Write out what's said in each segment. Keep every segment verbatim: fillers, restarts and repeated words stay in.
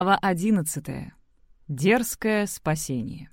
Глава одиннадцатая. Дерзкое спасение.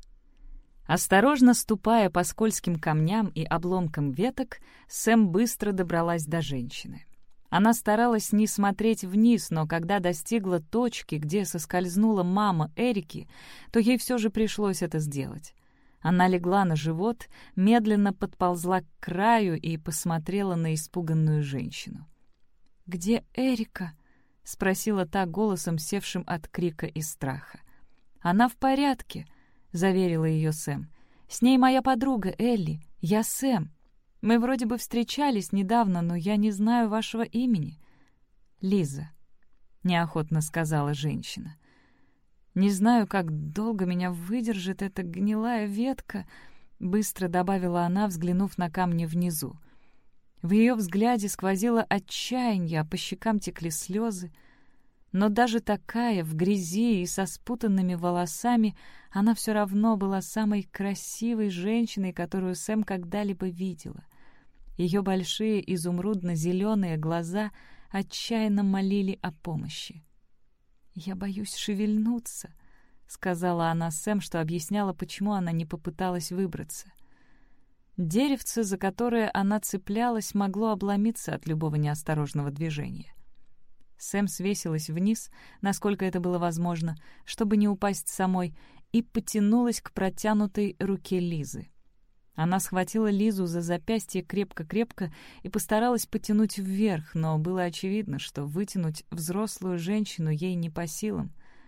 Осторожно ступая по скользким камням и обломкам веток, Сэм быстро добралась до женщины. Она старалась не смотреть вниз, но когда достигла точки, где соскользнула мама Эрики, то ей все же пришлось это сделать. Она легла на живот, медленно подползла к краю и посмотрела на испуганную женщину. «Где Эрика?» — спросила та голосом, севшим от крика и страха. «Она в порядке», — заверила ее Сэм. «С ней моя подруга Элли. Я Сэм. Мы вроде бы встречались недавно, но я не знаю вашего имени». «Лиза», — неохотно сказала женщина. «Не знаю, как долго меня выдержит эта гнилая ветка», — быстро добавила она, взглянув на камни внизу. В ее взгляде сквозило отчаяние, а по щекам текли слезы. Но даже такая, в грязи и со спутанными волосами, она все равно была самой красивой женщиной, которую Сэм когда-либо видела. Ее большие изумрудно-зеленые глаза отчаянно молили о помощи. «Я боюсь шевельнуться», — сказала она Сэм, что объясняло, почему она не попыталась выбраться. Деревце, за которое она цеплялась, могло обломиться от любого неосторожного движения. Сэм свесилась вниз, насколько это было возможно, чтобы не упасть самой, и потянулась к протянутой руке Лизы. Она схватила Лизу за запястье крепко-крепко и постаралась потянуть вверх, но было очевидно, что вытянуть взрослую женщину ей не по силам.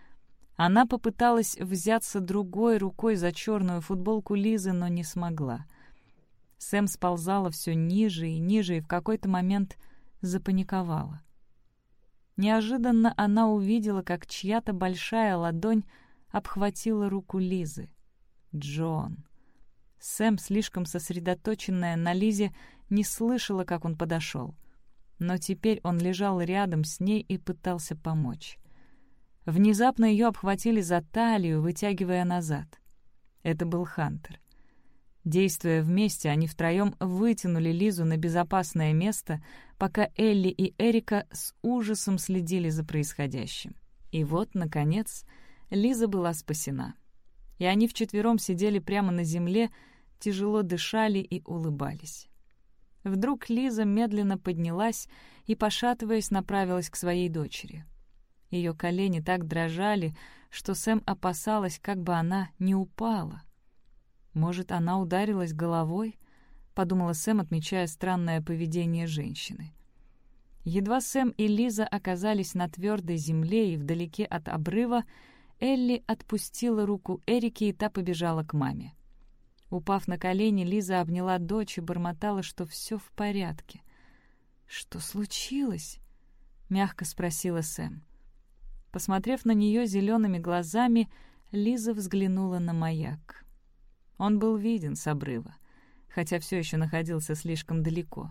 Она попыталась взяться другой рукой за черную футболку Лизы, но не смогла. Сэм сползала все ниже и ниже и в какой-то момент запаниковала. Неожиданно она увидела, как чья-то большая ладонь обхватила руку Лизы. Джон. Сэм, слишком сосредоточенная на Лизе, не слышала, как он подошел. Но теперь он лежал рядом с ней и пытался помочь. Внезапно ее обхватили за талию, вытягивая назад. Это был Хантер. Действуя вместе, они втроем вытянули Лизу на безопасное место, пока Элли и Эрика с ужасом следили за происходящим. И вот, наконец, Лиза была спасена. И они вчетвером сидели прямо на земле, тяжело дышали и улыбались. Вдруг Лиза медленно поднялась и, пошатываясь, направилась к своей дочери. Ее колени так дрожали, что Сэм опасалась, как бы она не упала. «Может, она ударилась головой?» — подумала Сэм, отмечая странное поведение женщины. Едва Сэм и Лиза оказались на твердой земле и вдалеке от обрыва, Элли отпустила руку Эрики, и та побежала к маме. Упав на колени, Лиза обняла дочь и бормотала, что все в порядке. «Что случилось?» — мягко спросила Сэм. Посмотрев на нее зелеными глазами, Лиза взглянула на маяк. Он был виден с обрыва, хотя все еще находился слишком далеко.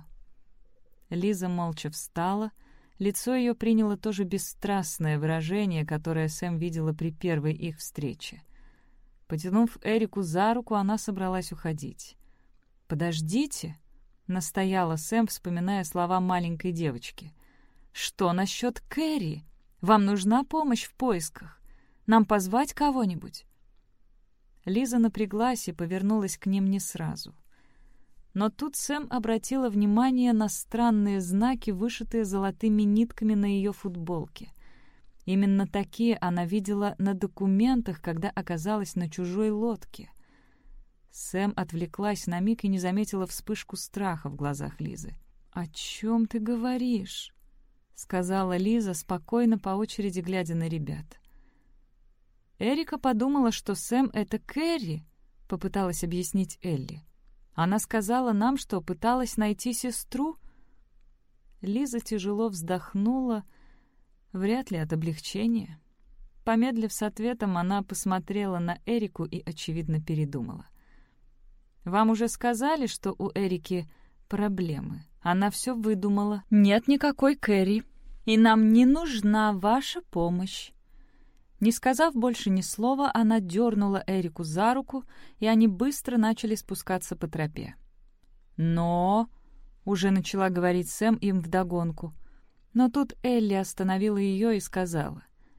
Лиза молча встала, лицо ее приняло то же бесстрастное выражение, которое Сэм видела при первой их встрече. Потянув Эрику за руку, она собралась уходить. «Подождите», — настояла Сэм, вспоминая слова маленькой девочки. «Что насчет Кэрри? Вам нужна помощь в поисках? Нам позвать кого-нибудь?» Лиза напряглась и повернулась к ним не сразу. Но тут Сэм обратила внимание на странные знаки, вышитые золотыми нитками на ее футболке. Именно такие она видела на документах, когда оказалась на чужой лодке. Сэм отвлеклась на миг и не заметила вспышку страха в глазах Лизы. «О чем ты говоришь?» — сказала Лиза, спокойно по очереди глядя на ребят. Эрика подумала, что Сэм — это Кэрри, — попыталась объяснить Элли. Она сказала нам, что пыталась найти сестру. Лиза тяжело вздохнула, вряд ли от облегчения. Помедлив с ответом, она посмотрела на Эрику и, очевидно, передумала. «Вам уже сказали, что у Эрики проблемы? Она все выдумала. Нет никакой Кэрри, и нам не нужна ваша помощь». Не сказав больше ни слова, она дернула Эрику за руку, и они быстро начали спускаться по тропе. «Но...» — уже начала говорить Сэм им вдогонку. Но тут Элли остановила ее и сказала: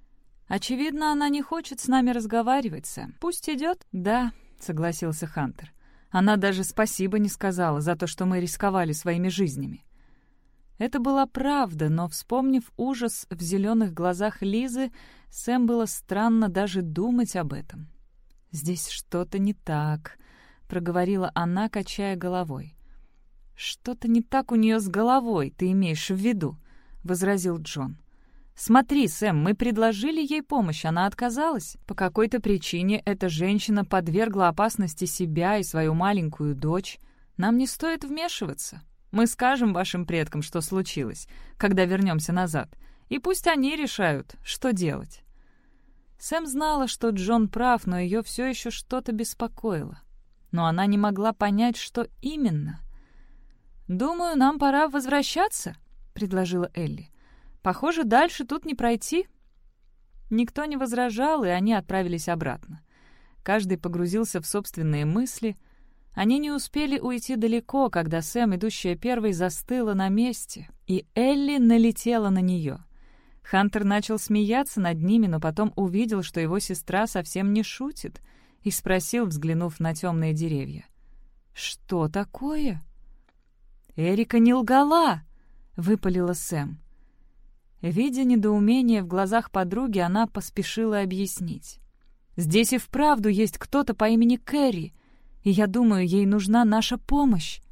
«Очевидно, она не хочет с нами разговаривать, Сэм. Пусть идет». «Да», — согласился Хантер. «Она даже спасибо не сказала за то, что мы рисковали своими жизнями». Это была правда, но, вспомнив ужас в зеленых глазах Лизы, Сэм было странно даже думать об этом. «Здесь что-то не так», — проговорила она, качая головой. «Что-то не так у нее с головой, ты имеешь в виду», — возразил Джон. «Смотри, Сэм, мы предложили ей помощь, она отказалась. По какой-то причине эта женщина подвергла опасности себя и свою маленькую дочь. Нам не стоит вмешиваться. Мы скажем вашим предкам, что случилось, когда вернемся назад, и пусть они решают, что делать». Сэм знала, что Джон прав, но ее все еще что-то беспокоило. Но она не могла понять, что именно. «Думаю, нам пора возвращаться», — предложила Элли. «Похоже, дальше тут не пройти». Никто не возражал, и они отправились обратно. Каждый погрузился в собственные мысли. Они не успели уйти далеко, когда Сэм, идущая первой, застыла на месте, и Элли налетела на нее. Хантер начал смеяться над ними, но потом увидел, что его сестра совсем не шутит, и спросил, взглянув на темные деревья: «Что такое?» «Эрика не лгала!» — выпалила Сэм. Видя недоумение в глазах подруги, она поспешила объяснить. «Здесь и вправду есть кто-то по имени Кэрри, и я думаю, ей нужна наша помощь».